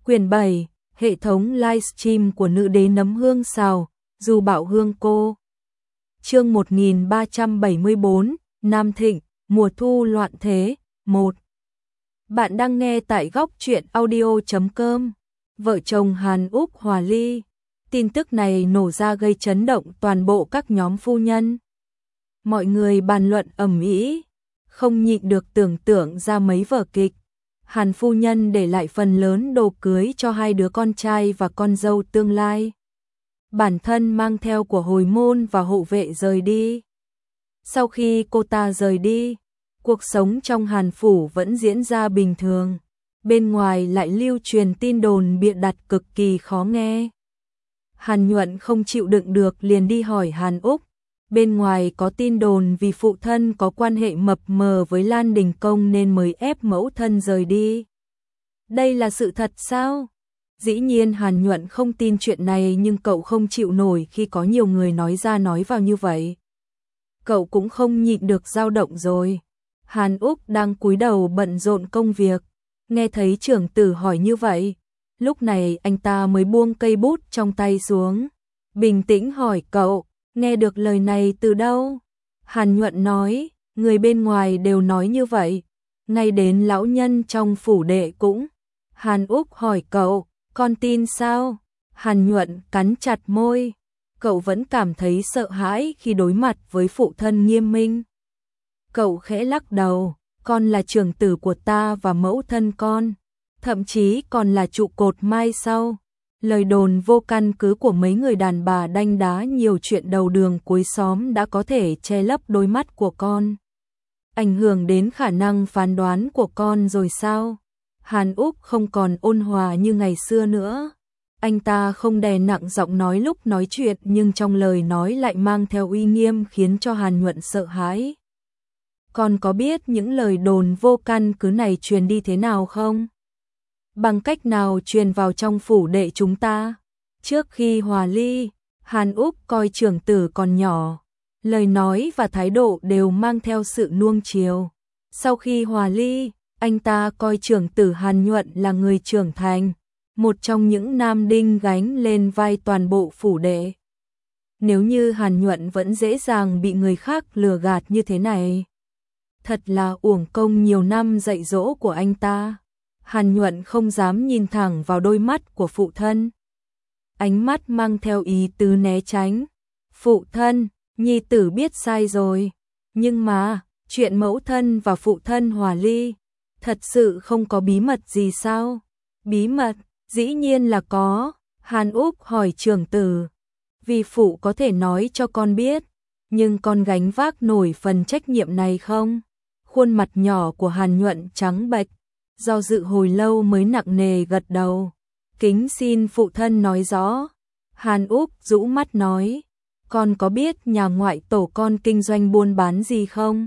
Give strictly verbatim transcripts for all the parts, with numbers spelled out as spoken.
Quyển bảy, hệ thống livestream của nữ đế nấm hương xào, Du Bảo Hương cô. Chương một nghìn ba trăm bảy mươi tư, Nam Thịnh, mùa thu loạn thế, một. Bạn đang nghe tại góc truyện audio chấm com. Vợ chồng Hàn Úc hòa ly. Tin tức này nổ ra gây chấn động toàn bộ các nhóm phu nhân. Mọi người bàn luận ầm ĩ, không nhịn được tưởng tượng ra mấy vở kịch. Hàn phu nhân để lại phần lớn đồ cưới cho hai đứa con trai và con dâu tương lai. Bản thân mang theo của hồi môn và hộ vệ rời đi. Sau khi cô ta rời đi, cuộc sống trong Hàn phủ vẫn diễn ra bình thường. Bên ngoài lại lưu truyền tin đồn bịa đặt cực kỳ khó nghe. Hàn Nhuận không chịu đựng được liền đi hỏi Hàn Úc. Bên ngoài có tin đồn vì phụ thân có quan hệ mập mờ với Lan Đình Công nên mới ép mẫu thân rời đi. Đây là sự thật sao? Dĩ nhiên Hàn Nhuận không tin chuyện này, nhưng cậu không chịu nổi khi có nhiều người nói ra nói vào như vậy. Cậu cũng không nhịn được dao động rồi. Hàn Úc đang cúi đầu bận rộn công việc, nghe thấy trưởng tử hỏi như vậy. Lúc này anh ta mới buông cây bút trong tay xuống, bình tĩnh hỏi cậu, nghe được lời này từ đâu? Hàn Nhuận nói, người bên ngoài đều nói như vậy, ngay đến lão nhân trong phủ đệ cũng. Hàn Úc hỏi cậu, con tin sao? Hàn Nhuận cắn chặt môi, cậu vẫn cảm thấy sợ hãi khi đối mặt với phụ thân nghiêm minh. Cậu khẽ lắc đầu, con là trưởng tử của ta và mẫu thân con, thậm chí còn là trụ cột mai sau. Lời đồn vô căn cứ của mấy người đàn bà đanh đá nhiều chuyện đầu đường cuối xóm đã có thể che lấp đôi mắt của con, ảnh hưởng đến khả năng phán đoán của con rồi sao? Hàn Úc không còn ôn hòa như ngày xưa nữa. Anh ta không đè nặng giọng nói lúc nói chuyện, nhưng trong lời nói lại mang theo uy nghiêm khiến cho Hàn Nhuận sợ hãi. Con có biết những lời đồn vô căn cứ này truyền đi thế nào không? Bằng cách nào truyền vào trong phủ đệ chúng ta? Trước khi hòa ly, Hàn Úc coi trưởng tử còn nhỏ, lời nói và thái độ đều mang theo sự nuông chiều. Sau khi hòa ly, anh ta coi trưởng tử Hàn Nhuận là người trưởng thành, một trong những nam đinh gánh lên vai toàn bộ phủ đệ. Nếu như Hàn Nhuận vẫn dễ dàng bị người khác lừa gạt như thế này, thật là uổng công nhiều năm dạy dỗ của anh ta. Hàn Nhuận không dám nhìn thẳng vào đôi mắt của phụ thân, ánh mắt mang theo ý tứ né tránh. Phụ thân, nhi tử biết sai rồi, nhưng mà chuyện mẫu thân và phụ thân hòa ly, thật sự không có bí mật gì sao? Bí mật, dĩ nhiên là có. Hàn Úc hỏi trưởng tử, vì phụ có thể nói cho con biết, nhưng con gánh vác nổi phần trách nhiệm này không? Khuôn mặt nhỏ của Hàn Nhuận trắng bệch, do dự hồi lâu mới nặng nề gật đầu. Kính xin phụ thân nói rõ. Hàn Úc rũ mắt nói, con có biết nhà ngoại tổ con kinh doanh buôn bán gì không?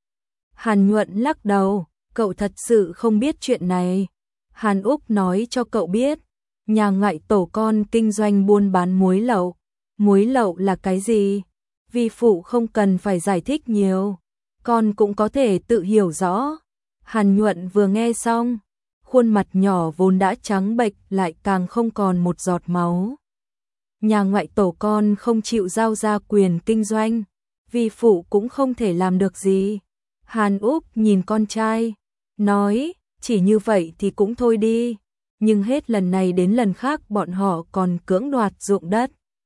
Hàn Nhuận lắc đầu, cậu thật sự không biết chuyện này. Hàn Úc nói cho cậu biết, nhà ngoại tổ con kinh doanh buôn bán muối lậu. Muối lậu là cái gì? Vi phụ không cần phải giải thích nhiều, con cũng có thể tự hiểu rõ. Hàn Nhuận vừa nghe xong, khuôn mặt nhỏ vốn đã trắng bệch lại càng không còn một giọt máu. Nhà ngoại tổ con không chịu giao ra quyền kinh doanh, vi phụ cũng không thể làm được gì. Hàn Úc nhìn con trai, nói, chỉ như vậy thì cũng thôi đi, nhưng hết lần này đến lần khác bọn họ còn cưỡng đoạt ruộng đất,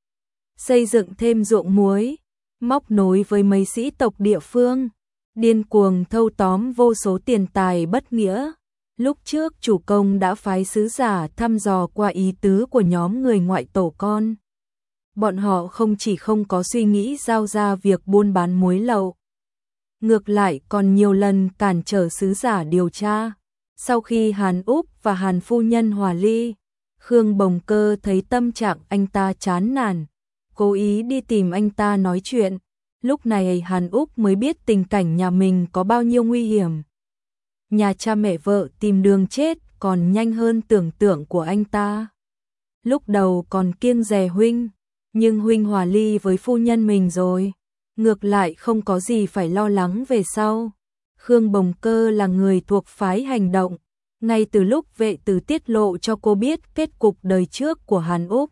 xây dựng thêm ruộng muối, móc nối với mấy sĩ tộc địa phương, điên cuồng thâu tóm vô số tiền tài bất nghĩa. Lúc trước chủ công đã phái sứ giả thăm dò qua ý tứ của nhóm người ngoại tổ con. Bọn họ không chỉ không có suy nghĩ giao ra việc buôn bán muối lậu, ngược lại còn nhiều lần cản trở sứ giả điều tra. Sau khi Hàn Úc và Hàn phu nhân hòa ly, Khương Bồng Cơ thấy tâm trạng anh ta chán nản, cố ý đi tìm anh ta nói chuyện. Lúc này Hàn Úc mới biết tình cảnh nhà mình có bao nhiêu nguy hiểm. Nhà cha mẹ vợ tìm đường chết còn nhanh hơn tưởng tượng của anh ta. Lúc đầu còn kiêng dè huynh, nhưng huynh hòa ly với phu nhân mình rồi, ngược lại không có gì phải lo lắng về sau. Khương Bồng Cơ là người thuộc phái hành động, Ngay từ lúc vệ tử tiết lộ cho cô biết kết cục đời trước của Hàn Úc,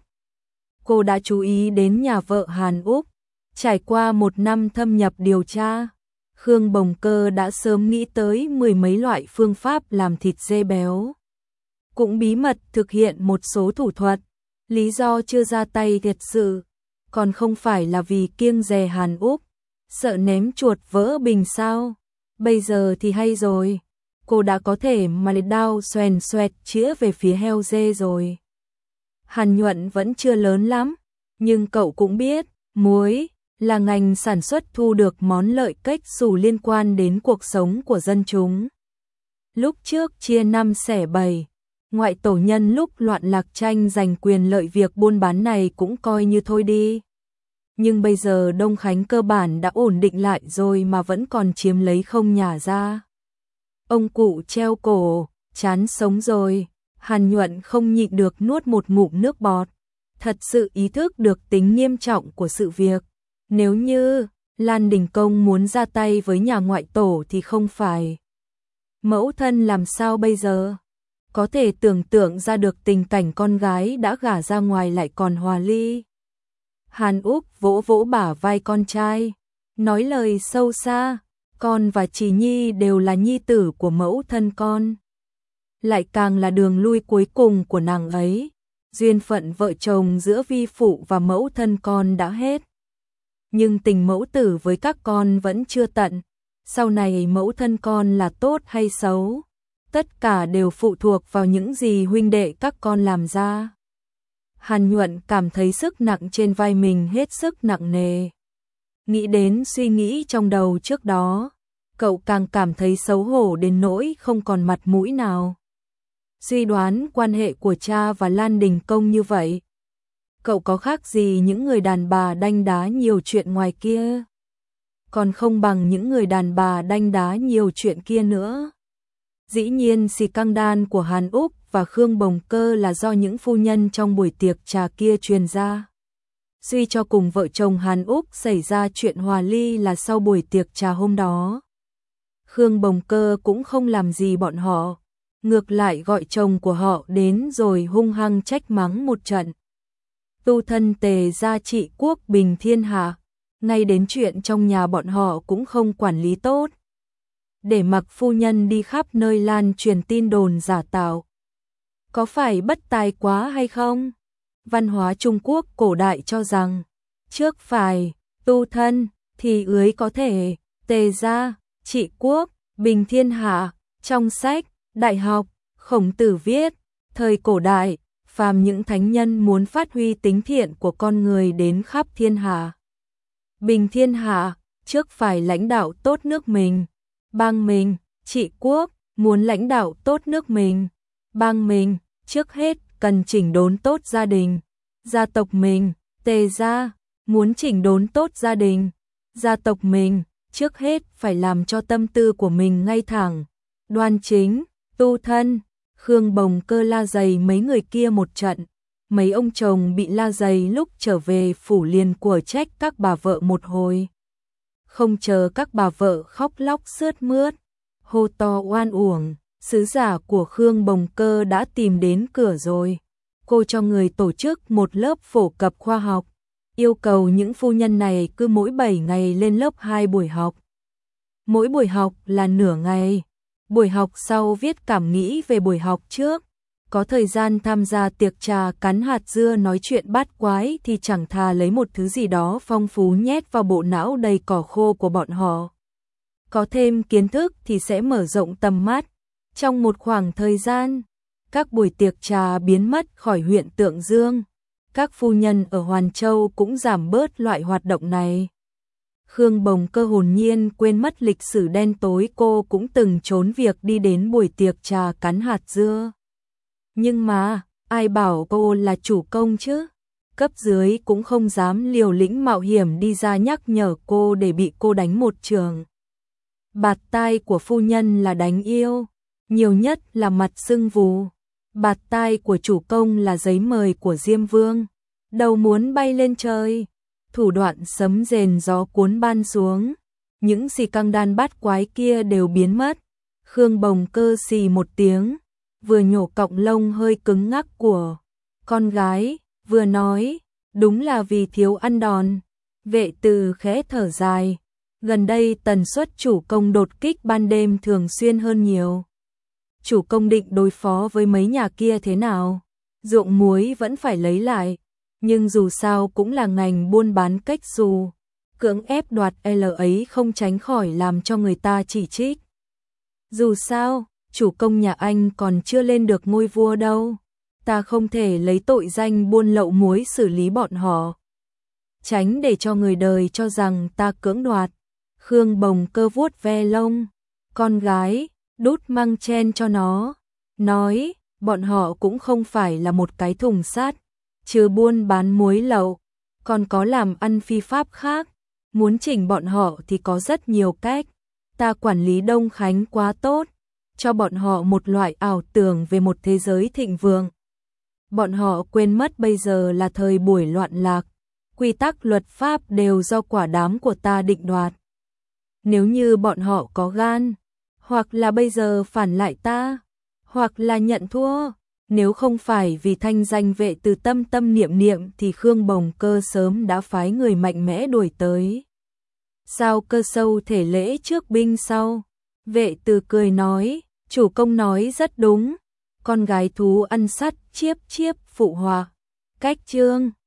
cô đã chú ý đến nhà vợ Hàn Úc. Trải qua một năm thâm nhập điều tra, Khương Bồng Cơ đã sớm nghĩ tới mười mấy loại phương pháp làm thịt dê béo. Cũng bí mật thực hiện một số thủ thuật. Lý do chưa ra tay thiệt sự, còn không phải là vì kiêng dè Hàn Úc, sợ ném chuột vỡ bình sao. Bây giờ thì hay rồi, cô đã có thể mà đao xoèn xoẹt chĩa về phía heo dê rồi. Hàn Nhuận vẫn chưa lớn lắm, nhưng cậu cũng biết, muối là ngành sản xuất thu được món lợi cách xù liên quan đến cuộc sống của dân chúng. Lúc trước chia năm xẻ bảy, ngoại tổ nhân lúc loạn lạc tranh giành quyền lợi việc buôn bán này cũng coi như thôi đi. Nhưng bây giờ Đông Khánh cơ bản đã ổn định lại rồi mà vẫn còn chiếm lấy không nhả ra. Ông cụ treo cổ, chán sống rồi. Hàn Nhuận không nhịn được nuốt một ngụm nước bọt. Thật sự ý thức được tính nghiêm trọng của sự việc. Nếu như Lan Đình Công muốn ra tay với nhà ngoại tổ thì không phải mẫu thân làm sao bây giờ? Có thể tưởng tượng ra được tình cảnh con gái đã gả ra ngoài lại còn hòa ly. Hàn Úc vỗ vỗ bả vai con trai, nói lời sâu xa, con và Trì Nhi đều là nhi tử của mẫu thân con. Lại càng là đường lui cuối cùng của nàng ấy. Duyên phận vợ chồng giữa vi phụ và mẫu thân con đã hết. Nhưng tình mẫu tử với các con vẫn chưa tận. Sau này mẫu thân con là tốt hay xấu, tất cả đều phụ thuộc vào những gì huynh đệ các con làm ra. Hàn Nhuận cảm thấy sức nặng trên vai mình hết sức nặng nề. Nghĩ đến suy nghĩ trong đầu trước đó, cậu càng cảm thấy xấu hổ đến nỗi không còn mặt mũi nào. Suy đoán quan hệ của cha và Lan Đình Công như vậy, cậu có khác gì những người đàn bà đanh đá nhiều chuyện ngoài kia, còn không bằng những người đàn bà đanh đá nhiều chuyện kia nữa. Dĩ nhiên xì căng đan của Hàn Úc và Khương Bồng Cơ là do những phu nhân trong buổi tiệc trà kia truyền ra. Suy cho cùng vợ chồng Hàn Úc xảy ra chuyện hòa ly là sau buổi tiệc trà hôm đó. Khương Bồng Cơ cũng không làm gì bọn họ, ngược lại gọi chồng của họ đến rồi hung hăng trách mắng một trận. Tu thân Tề gia trị quốc bình thiên hạ, ngay đến chuyện trong nhà bọn họ cũng không quản lý tốt. Để mặc phu nhân đi khắp nơi lan truyền tin đồn giả tạo. Có phải bất tài quá hay không? Văn hóa Trung Quốc cổ đại cho rằng, trước phải tu thân thì ưới có thể Tề gia trị quốc bình thiên hạ. Trong sách đại học Khổng Tử viết, thời cổ đại, phàm những thánh nhân muốn phát huy tính thiện của con người đến khắp thiên hạ. Bình thiên hạ, trước phải lãnh đạo tốt nước mình, bang mình, trị quốc, muốn lãnh đạo tốt nước mình, bang mình, trước hết cần chỉnh đốn tốt gia đình, gia tộc mình, Tề gia, muốn chỉnh đốn tốt gia đình, gia tộc mình, trước hết phải làm cho tâm tư của mình ngay thẳng, đoan chính, tu thân. Khương Bồng Cơ la dày mấy người kia một trận, mấy ông chồng bị la dày lúc trở về phủ liền của trách các bà vợ một hồi. Không chờ các bà vợ khóc lóc sướt mướt, hô to oan uổng, sứ giả của Khương Bồng Cơ đã tìm đến cửa rồi. Cô cho người tổ chức một lớp phổ cập khoa học, yêu cầu những phu nhân này cứ mỗi bảy ngày lên lớp hai buổi học. Mỗi buổi học là nửa ngày. Buổi học sau viết cảm nghĩ về buổi học trước, có thời gian tham gia tiệc trà cắn hạt dưa nói chuyện bát quái thì chẳng thà lấy một thứ gì đó phong phú nhét vào bộ não đầy cỏ khô của bọn họ. Có thêm kiến thức thì sẽ mở rộng tầm mắt. Trong một khoảng thời gian, các buổi tiệc trà biến mất khỏi huyện Tượng Dương. Các phu nhân ở Hoàn Châu cũng giảm bớt loại hoạt động này. Khương Bồng Cơ hồn nhiên quên mất lịch sử đen tối cô cũng từng trốn việc đi đến buổi tiệc trà cắn hạt dưa. Nhưng mà, ai bảo cô là chủ công chứ? Cấp dưới cũng không dám liều lĩnh mạo hiểm đi ra nhắc nhở cô để bị cô đánh một trường. Bạt tai của phu nhân là đánh yêu, nhiều nhất là mặt sưng vù. Bạt tai của chủ công là giấy mời của Diêm Vương, đầu muốn bay lên trời. Thủ đoạn sấm rền gió cuốn ban xuống, những xì căng đan bát quái kia đều biến mất. Khương Bồng Cơ xì một tiếng, vừa nhổ cọng lông hơi cứng ngắc của con gái, vừa nói, đúng là vì thiếu ăn đòn. Vệ Từ khẽ thở dài, gần đây tần suất chủ công đột kích ban đêm thường xuyên hơn nhiều. Chủ công định đối phó với mấy nhà kia thế nào? Ruộng muối vẫn phải lấy lại, nhưng dù sao cũng là ngành buôn bán cách dù. Cưỡng ép đoạt L ấy không tránh khỏi làm cho người ta chỉ trích. Dù sao, chủ công nhà anh còn chưa lên được ngôi vua đâu. Ta không thể lấy tội danh buôn lậu muối xử lý bọn họ. Tránh để cho người đời cho rằng ta cưỡng đoạt. Khương Bồng Cơ vuốt ve lông con gái, đút măng chen cho nó, nói, bọn họ cũng không phải là một cái thùng sắt, chứ buôn bán muối lậu, còn có làm ăn phi pháp khác, muốn chỉnh bọn họ thì có rất nhiều cách. Ta quản lý Đông Khánh quá tốt, cho bọn họ một loại ảo tưởng về một thế giới thịnh vượng. Bọn họ quên mất bây giờ là thời buổi loạn lạc, quy tắc luật pháp đều do quả đám của ta định đoạt. Nếu như bọn họ có gan, hoặc là bây giờ phản lại ta, hoặc là nhận thua, nếu không phải vì thanh danh Vệ Từ tâm tâm niệm niệm thì Khương Bồng Cơ sớm đã phái người mạnh mẽ đuổi tới. Sao Cơ sâu thể lễ trước binh sau? Vệ Từ cười nói, chủ công nói rất đúng, con gái thú ăn sắt chiếp chiếp phụ hòa. Cách chương